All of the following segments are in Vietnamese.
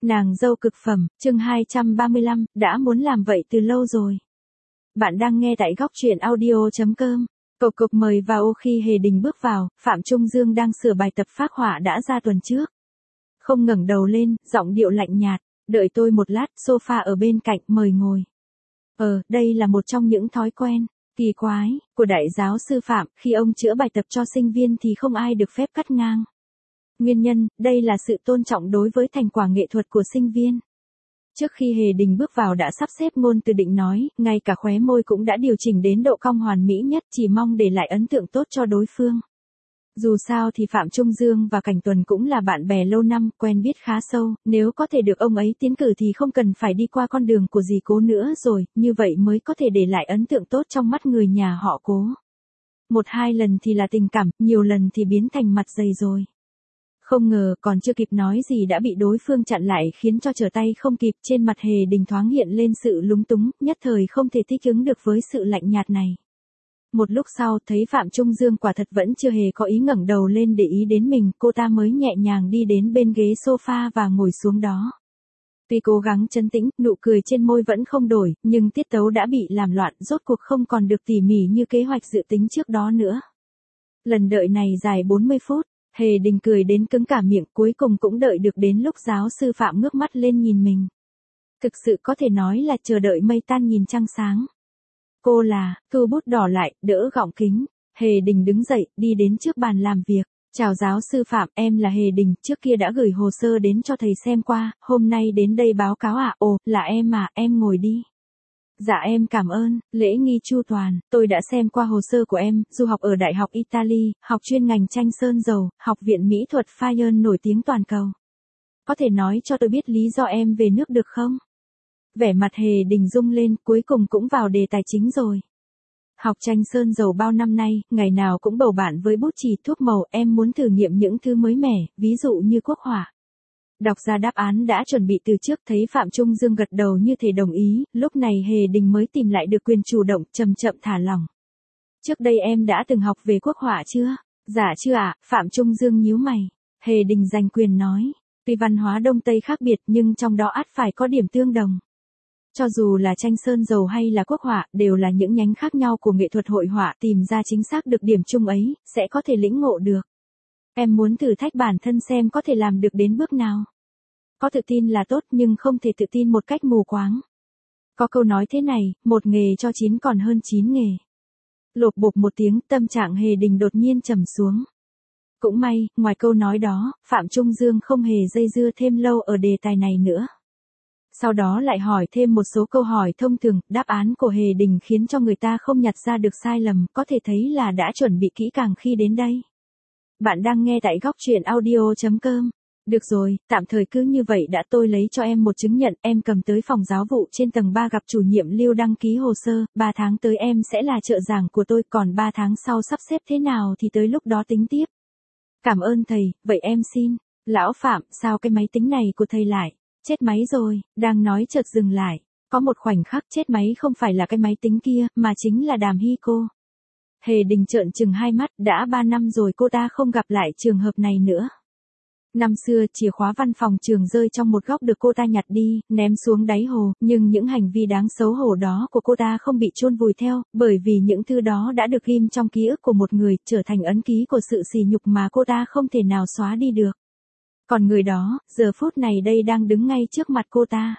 Nàng dâu cực phẩm, chương 235, đã muốn làm vậy từ lâu rồi. Bạn đang nghe tại góc truyện audio.com. Cộc cộc mời vào. Khi Hề Đình bước vào, Phạm Trung Dương đang sửa bài tập phác họa đã ra tuần trước. Không ngẩng đầu lên, giọng điệu lạnh nhạt, đợi tôi một lát, sofa ở bên cạnh, mời ngồi. Đây là một trong những thói quen kỳ quái của đại giáo sư Phạm, khi ông chữa bài tập cho sinh viên thì không ai được phép cắt ngang. Nguyên nhân, đây là sự tôn trọng đối với thành quả nghệ thuật của sinh viên. Trước khi Hề Đình bước vào đã sắp xếp ngôn từ định nói, ngay cả khóe môi cũng đã điều chỉnh đến độ cong hoàn mỹ nhất, chỉ mong để lại ấn tượng tốt cho đối phương. Dù sao thì Phạm Trung Dương và Cảnh Tuần cũng là bạn bè lâu năm, quen biết khá sâu, nếu có thể được ông ấy tiến cử thì không cần phải đi qua con đường của dì Cố nữa rồi, như vậy mới có thể để lại ấn tượng tốt trong mắt người nhà họ Cố. 1-2 lần thì là tình cảm, nhiều lần thì biến thành mặt dày rồi. Không ngờ, còn chưa kịp nói gì đã bị đối phương chặn lại khiến cho trở tay không kịp, trên mặt Hề Đình thoáng hiện lên sự lúng túng, nhất thời không thể thích ứng được với sự lạnh nhạt này. Một lúc sau, thấy Phạm Trung Dương quả thật vẫn chưa hề có ý ngẩng đầu lên để ý đến mình, cô ta mới nhẹ nhàng đi đến bên ghế sofa và ngồi xuống đó. Tuy cố gắng trấn tĩnh, nụ cười trên môi vẫn không đổi, nhưng tiết tấu đã bị làm loạn, rốt cuộc không còn được tỉ mỉ như kế hoạch dự tính trước đó nữa. Lần đợi này dài 40 phút. Hề Đình cười đến cứng cả miệng, cuối cùng cũng đợi được đến lúc giáo sư Phạm ngước mắt lên nhìn mình. Thực sự có thể nói là chờ đợi mây tan nhìn trăng sáng. Cô là, thu bút đỏ lại, đỡ gọng kính. Hề Đình đứng dậy, đi đến trước bàn làm việc. Chào giáo sư Phạm, em là Hề Đình, trước kia đã gửi hồ sơ đến cho thầy xem qua, hôm nay đến đây báo cáo à? Ồ, là em à, em ngồi đi. Dạ em cảm ơn, lễ nghi chu toàn, tôi đã xem qua hồ sơ của em, du học ở Đại học Italy, học chuyên ngành tranh sơn dầu, học viện mỹ thuật Fayenne nổi tiếng toàn cầu. Có thể nói cho tôi biết lý do em về nước được không? Vẻ mặt Hề Đình rung lên, cuối cùng cũng vào đề tài chính rồi. Học tranh sơn dầu bao năm nay, ngày nào cũng bầu bạn với bút chì thuốc màu, em muốn thử nghiệm những thứ mới mẻ, ví dụ như quốc họa. Đọc ra đáp án đã chuẩn bị từ trước, thấy Phạm Trung Dương gật đầu như thể đồng ý, lúc này Hề Đình mới tìm lại được quyền chủ động, chậm chậm thả lỏng. Trước đây em đã từng học về quốc họa chưa? Dạ chưa ạ, Phạm Trung Dương nhíu mày. Hề Đình giành quyền nói, tuy văn hóa Đông Tây khác biệt nhưng trong đó ắt phải có điểm tương đồng. Cho dù là tranh sơn dầu hay là quốc họa, đều là những nhánh khác nhau của nghệ thuật hội họa, tìm ra chính xác được điểm chung ấy, sẽ có thể lĩnh ngộ được. Em muốn thử thách bản thân xem có thể làm được đến bước nào. Có tự tin là tốt nhưng không thể tự tin một cách mù quáng. Có câu nói thế này, một nghề cho 9 còn hơn 9 nghề. Lộp bộp một tiếng, tâm trạng Hề Đình đột nhiên trầm xuống. Cũng may, ngoài câu nói đó, Phạm Trung Dương không hề dây dưa thêm lâu ở đề tài này nữa. Sau đó lại hỏi thêm một số câu hỏi thông thường, đáp án của Hề Đình khiến cho người ta không nhặt ra được sai lầm, có thể thấy là đã chuẩn bị kỹ càng khi đến đây. Bạn đang nghe tại góc truyện audio.com. Được rồi, tạm thời cứ như vậy đã, tôi lấy cho em một chứng nhận, em cầm tới phòng giáo vụ trên tầng 3 gặp chủ nhiệm Lưu đăng ký hồ sơ, 3 tháng tới em sẽ là trợ giảng của tôi, còn 3 tháng sau sắp xếp thế nào thì tới lúc đó tính tiếp. Cảm ơn thầy, vậy em xin. Lão Phạm, sao cái máy tính này của thầy lại? Chết máy rồi, đang nói chợt dừng lại. Có một khoảnh khắc chết máy không phải là cái máy tính kia, mà chính là Đàm Hy cô. Hề Đình trợn trừng hai mắt, đã 3 năm rồi cô ta không gặp lại trường hợp này nữa. Năm xưa, chìa khóa văn phòng trường rơi trong một góc được cô ta nhặt đi, ném xuống đáy hồ, nhưng những hành vi đáng xấu hổ đó của cô ta không bị chôn vùi theo, bởi vì những thứ đó đã được ghim trong ký ức của một người, trở thành ấn ký của sự sỉ nhục mà cô ta không thể nào xóa đi được. Còn người đó, giờ phút này đây đang đứng ngay trước mặt cô ta.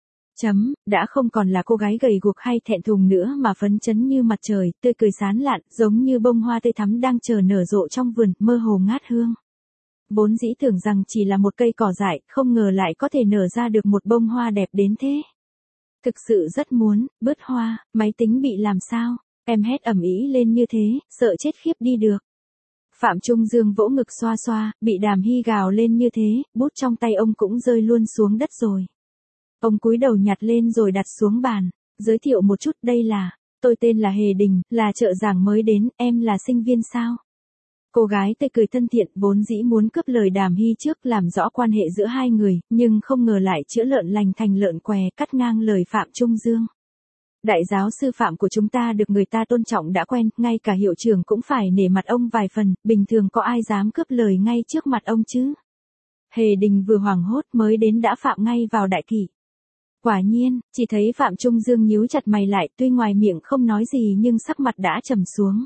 Đã không còn là cô gái gầy guộc hay thẹn thùng nữa mà phấn chấn như mặt trời, tươi cười sán lạn, giống như bông hoa tươi thắm đang chờ nở rộ trong vườn, mơ hồ ngát hương. Vốn dĩ tưởng rằng chỉ là một cây cỏ dại, không ngờ lại có thể nở ra được một bông hoa đẹp đến thế. Thực sự rất muốn, bứt hoa, máy tính bị làm sao? Em hét ầm ĩ lên như thế, sợ chết khiếp đi được. Phạm Trung Dương vỗ ngực xoa xoa, bị Đàm Hy gào lên như thế, bút trong tay ông cũng rơi luôn xuống đất rồi. Ông cúi đầu nhặt lên rồi đặt xuống bàn, giới thiệu một chút, đây là, tôi tên là Hề Đình, là trợ giảng mới đến, em là sinh viên sao? Cô gái tươi cười thân thiện, vốn dĩ muốn cướp lời Đàm Hy trước làm rõ quan hệ giữa hai người, nhưng không ngờ lại chữa lợn lành thành lợn què, cắt ngang lời Phạm Trung Dương. Đại giáo sư Phạm của chúng ta được người ta tôn trọng đã quen, ngay cả hiệu trưởng cũng phải nể mặt ông vài phần, bình thường có ai dám cướp lời ngay trước mặt ông chứ? Hề Đình vừa hoảng hốt mới đến đã phạm ngay vào đại kỷ. Quả nhiên, chỉ thấy Phạm Trung Dương nhíu chặt mày lại, tuy ngoài miệng không nói gì nhưng sắc mặt đã trầm xuống.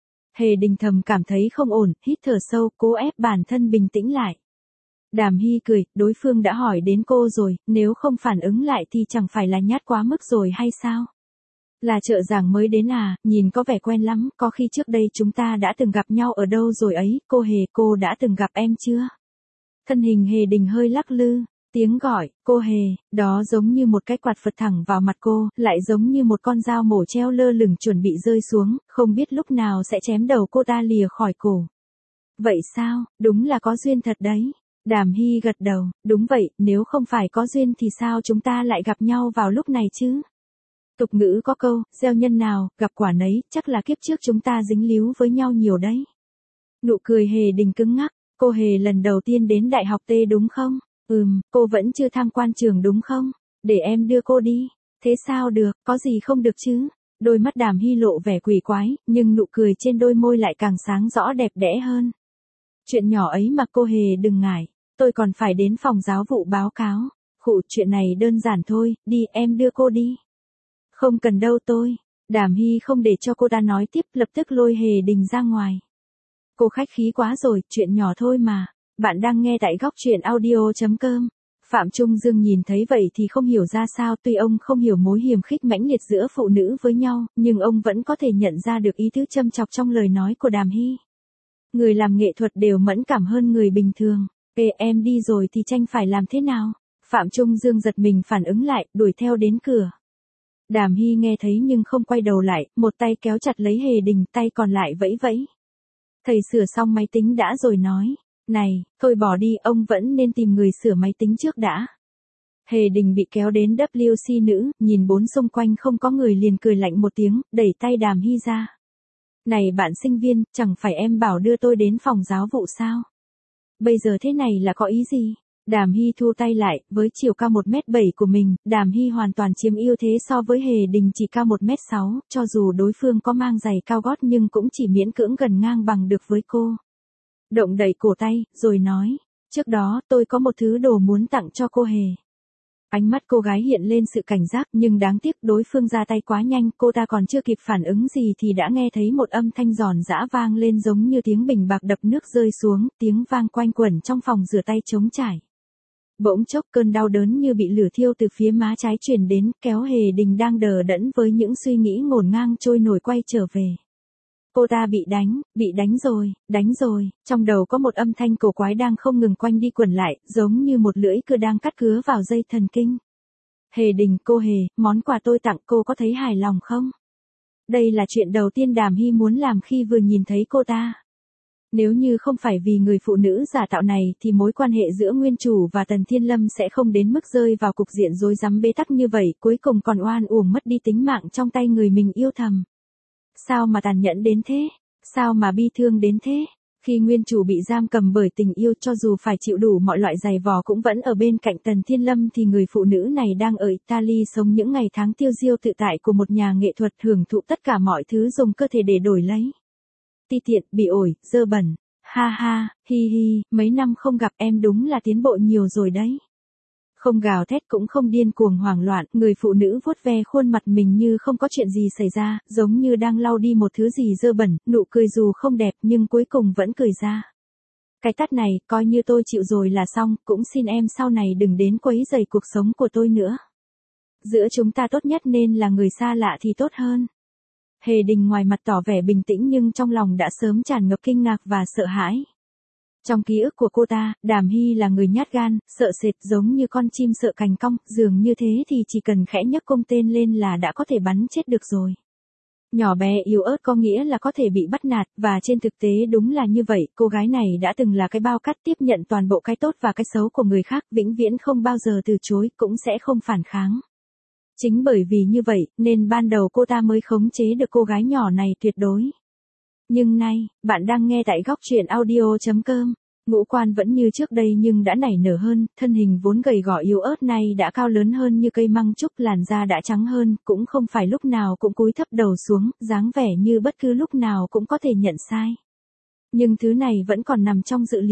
Hề Đình thầm cảm thấy không ổn, hít thở sâu, cố ép bản thân bình tĩnh lại. Đàm Hy cười, đối phương đã hỏi đến cô rồi, nếu không phản ứng lại thì chẳng phải là nhát quá mức rồi hay sao? Là trợ giảng mới đến à, nhìn có vẻ quen lắm, có khi trước đây chúng ta đã từng gặp nhau ở đâu rồi ấy, cô Hề, cô đã từng gặp em chưa? Thân hình Hề Đình hơi lắc lư, tiếng gọi, cô Hề, đó giống như một cái quạt phật thẳng vào mặt cô, lại giống như một con dao mổ treo lơ lửng chuẩn bị rơi xuống, không biết lúc nào sẽ chém đầu cô ta lìa khỏi cổ. Vậy sao, đúng là có duyên thật đấy. Đàm Hy gật đầu, đúng vậy, nếu không phải có duyên thì sao chúng ta lại gặp nhau vào lúc này chứ? Tục ngữ có câu, gieo nhân nào, gặp quả nấy, chắc là kiếp trước chúng ta dính líu với nhau nhiều đấy. Nụ cười Hề Đình cứng ngắc, cô Hề lần đầu tiên đến đại học T đúng không? Cô vẫn chưa tham quan trường đúng không? Để em đưa cô đi. Thế sao được, có gì không được chứ? Đôi mắt Đàm Hy lộ vẻ quỷ quái, nhưng nụ cười trên đôi môi lại càng sáng rõ đẹp đẽ hơn. Chuyện nhỏ ấy mà cô Hề đừng ngại, tôi còn phải đến phòng giáo vụ báo cáo. Khụ, chuyện này đơn giản thôi, đi em đưa cô đi. Không cần đâu tôi. Đàm Hy không để cho cô ta nói tiếp, lập tức lôi Hề Đình ra ngoài. Cô khách khí quá rồi, chuyện nhỏ thôi mà. Bạn đang nghe tại góc truyện audio.com. Phạm Trung Dương nhìn thấy vậy thì không hiểu ra sao, tuy ông không hiểu mối hiềm khích mãnh liệt giữa phụ nữ với nhau, nhưng ông vẫn có thể nhận ra được ý tứ châm chọc trong lời nói của Đàm Hy. Người làm nghệ thuật đều mẫn cảm hơn người bình thường. Ê em đi rồi thì tranh phải làm thế nào? Phạm Trung Dương giật mình phản ứng lại, đuổi theo đến cửa. Đàm Hy nghe thấy nhưng không quay đầu lại, một tay kéo chặt lấy Hề Đình, tay còn lại vẫy vẫy. Thầy sửa xong máy tính đã rồi nói. Này, thôi bỏ đi, ông vẫn nên tìm người sửa máy tính trước đã. Hề Đình bị kéo đến WC nữ, nhìn bốn xung quanh không có người liền cười lạnh một tiếng, đẩy tay Đàm Hy ra. Này bạn sinh viên, chẳng phải em bảo đưa tôi đến phòng giáo vụ sao? Bây giờ thế này là có ý gì? Đàm Hy thu tay lại, với chiều cao 1m7 của mình, Đàm Hy hoàn toàn chiếm ưu thế so với Hề Đình chỉ cao 1m6, cho dù đối phương có mang giày cao gót nhưng cũng chỉ miễn cưỡng gần ngang bằng được với cô. Động đẩy cổ tay, rồi nói, trước đó tôi có một thứ đồ muốn tặng cho cô Hề. Ánh mắt cô gái hiện lên sự cảnh giác, nhưng đáng tiếc đối phương ra tay quá nhanh, cô ta còn chưa kịp phản ứng gì thì đã nghe thấy một âm thanh giòn giã vang lên giống như tiếng bình bạc đập nước rơi xuống, tiếng vang quanh quẩn trong phòng rửa tay trống trải. Bỗng chốc cơn đau đớn như bị lửa thiêu từ phía má trái truyền đến, kéo Hề Đình đang đờ đẫn với những suy nghĩ ngổn ngang trôi nổi quay trở về. Cô ta bị đánh rồi, trong đầu có một âm thanh cổ quái đang không ngừng quanh đi quẩn lại, giống như một lưỡi cưa đang cắt cứa vào dây thần kinh. Hề Đình, cô Hề, món quà tôi tặng cô có thấy hài lòng không? Đây là chuyện đầu tiên Đàm Hy muốn làm khi vừa nhìn thấy cô ta. Nếu như không phải vì người phụ nữ giả tạo này thì mối quan hệ giữa nguyên chủ và Tần Thiên Lâm sẽ không đến mức rơi vào cục diện rối rắm bế tắc như vậy, cuối cùng còn oan uổng mất đi tính mạng trong tay người mình yêu thầm. Sao mà tàn nhẫn đến thế? Sao mà bi thương đến thế? Khi nguyên chủ bị giam cầm bởi tình yêu, cho dù phải chịu đủ mọi loại giày vò cũng vẫn ở bên cạnh Tần Thiên Lâm, thì người phụ nữ này đang ở Italy sống những ngày tháng tiêu diêu tự tại của một nhà nghệ thuật, hưởng thụ tất cả mọi thứ dùng cơ thể để đổi lấy. Ti tiện, bị ổi, dơ bẩn. Ha ha, hi hi, mấy năm không gặp em đúng là tiến bộ nhiều rồi đấy. Không gào thét cũng không điên cuồng hoảng loạn, người phụ nữ vuốt ve khuôn mặt mình như không có chuyện gì xảy ra, giống như đang lau đi một thứ gì dơ bẩn, nụ cười dù không đẹp nhưng cuối cùng vẫn cười ra. Cái tát này, coi như tôi chịu rồi là xong, cũng xin em sau này đừng đến quấy rầy cuộc sống của tôi nữa. Giữa chúng ta tốt nhất nên là người xa lạ thì tốt hơn. Hề Đình ngoài mặt tỏ vẻ bình tĩnh nhưng trong lòng đã sớm tràn ngập kinh ngạc và sợ hãi. Trong ký ức của cô ta, Đàm Hy là người nhát gan, sợ sệt, giống như con chim sợ cành cong, dường như thế thì chỉ cần khẽ nhấc cung tên lên là đã có thể bắn chết được rồi. Nhỏ bé yếu ớt có nghĩa là có thể bị bắt nạt, và trên thực tế đúng là như vậy, cô gái này đã từng là cái bao cát tiếp nhận toàn bộ cái tốt và cái xấu của người khác, vĩnh viễn không bao giờ từ chối, cũng sẽ không phản kháng. Chính bởi vì như vậy, nên ban đầu cô ta mới khống chế được cô gái nhỏ này tuyệt đối. Nhưng nay, bạn đang nghe tại góc truyện audio.com. Ngũ quan vẫn như trước đây nhưng đã nảy nở hơn, thân hình vốn gầy gò yếu ớt nay đã cao lớn hơn như cây măng trúc, làn da đã trắng hơn, cũng không phải lúc nào cũng cúi thấp đầu xuống, dáng vẻ như bất cứ lúc nào cũng có thể nhận sai. Nhưng thứ này vẫn còn nằm trong dự liệu.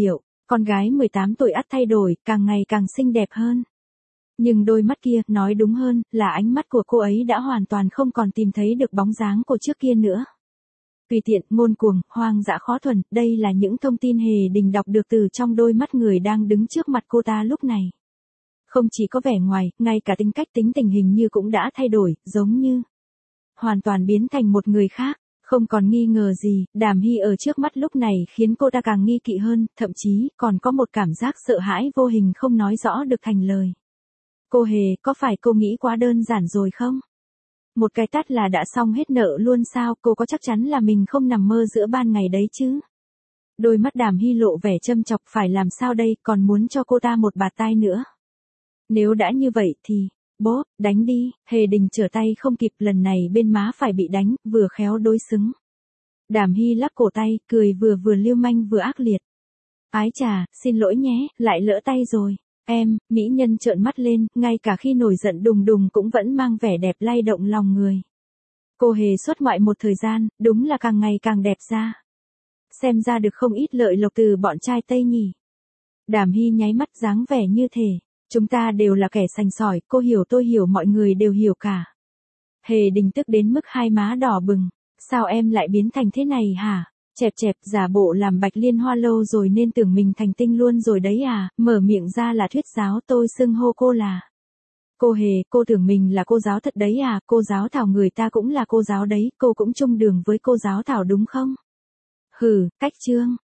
Con gái 18 tuổi ắt thay đổi, càng ngày càng xinh đẹp hơn. Nhưng đôi mắt kia, nói đúng hơn, là ánh mắt của cô ấy đã hoàn toàn không còn tìm thấy được bóng dáng của trước kia nữa. Tùy tiện, ngông cuồng, hoang dã khó thuần, đây là những thông tin Hề Đình đọc được từ trong đôi mắt người đang đứng trước mặt cô ta lúc này. Không chỉ có vẻ ngoài, ngay cả tính cách tính tình hình như cũng đã thay đổi, giống như hoàn toàn biến thành một người khác. Không còn nghi ngờ gì, Đàm Hy ở trước mắt lúc này khiến cô ta càng nghi kỵ hơn, thậm chí còn có một cảm giác sợ hãi vô hình không nói rõ được thành lời. Cô Hề, có phải cô nghĩ quá đơn giản rồi không? Một cái tát là đã xong hết nợ luôn sao, cô có chắc chắn là mình không nằm mơ giữa ban ngày đấy chứ? Đôi mắt Đàm Hy lộ vẻ châm chọc, phải làm sao đây, còn muốn cho cô ta một bạt tai nữa. Nếu đã như vậy thì, bố, đánh đi. Hề Đình trở tay không kịp, lần này bên má phải bị đánh, vừa khéo đối xứng. Đàm Hy lắc cổ tay, cười vừa vừa lưu manh vừa ác liệt. Ái chà, xin lỗi nhé, lại lỡ tay rồi. Em, mỹ nhân trợn mắt lên, ngay cả khi nổi giận đùng đùng cũng vẫn mang vẻ đẹp lay động lòng người. Cô Hề xuất ngoại một thời gian, đúng là càng ngày càng đẹp ra. Xem ra được không ít lợi lộc từ bọn trai Tây nhỉ. Đàm Hy nháy mắt dáng vẻ như thể, chúng ta đều là kẻ sành sỏi, cô hiểu tôi hiểu mọi người đều hiểu cả. Hề Đình tức đến mức hai má đỏ bừng, sao em lại biến thành thế này hả? Chẹp chẹp, giả bộ làm Bạch Liên Hoa lâu rồi nên tưởng mình thành tinh luôn rồi đấy à, mở miệng ra là thuyết giáo, tôi xưng hô cô là. Cô Hề, cô tưởng mình là cô giáo thật đấy à, cô giáo Thảo người ta cũng là cô giáo đấy, cô cũng chung đường với cô giáo Thảo đúng không? Hừ, cách trương.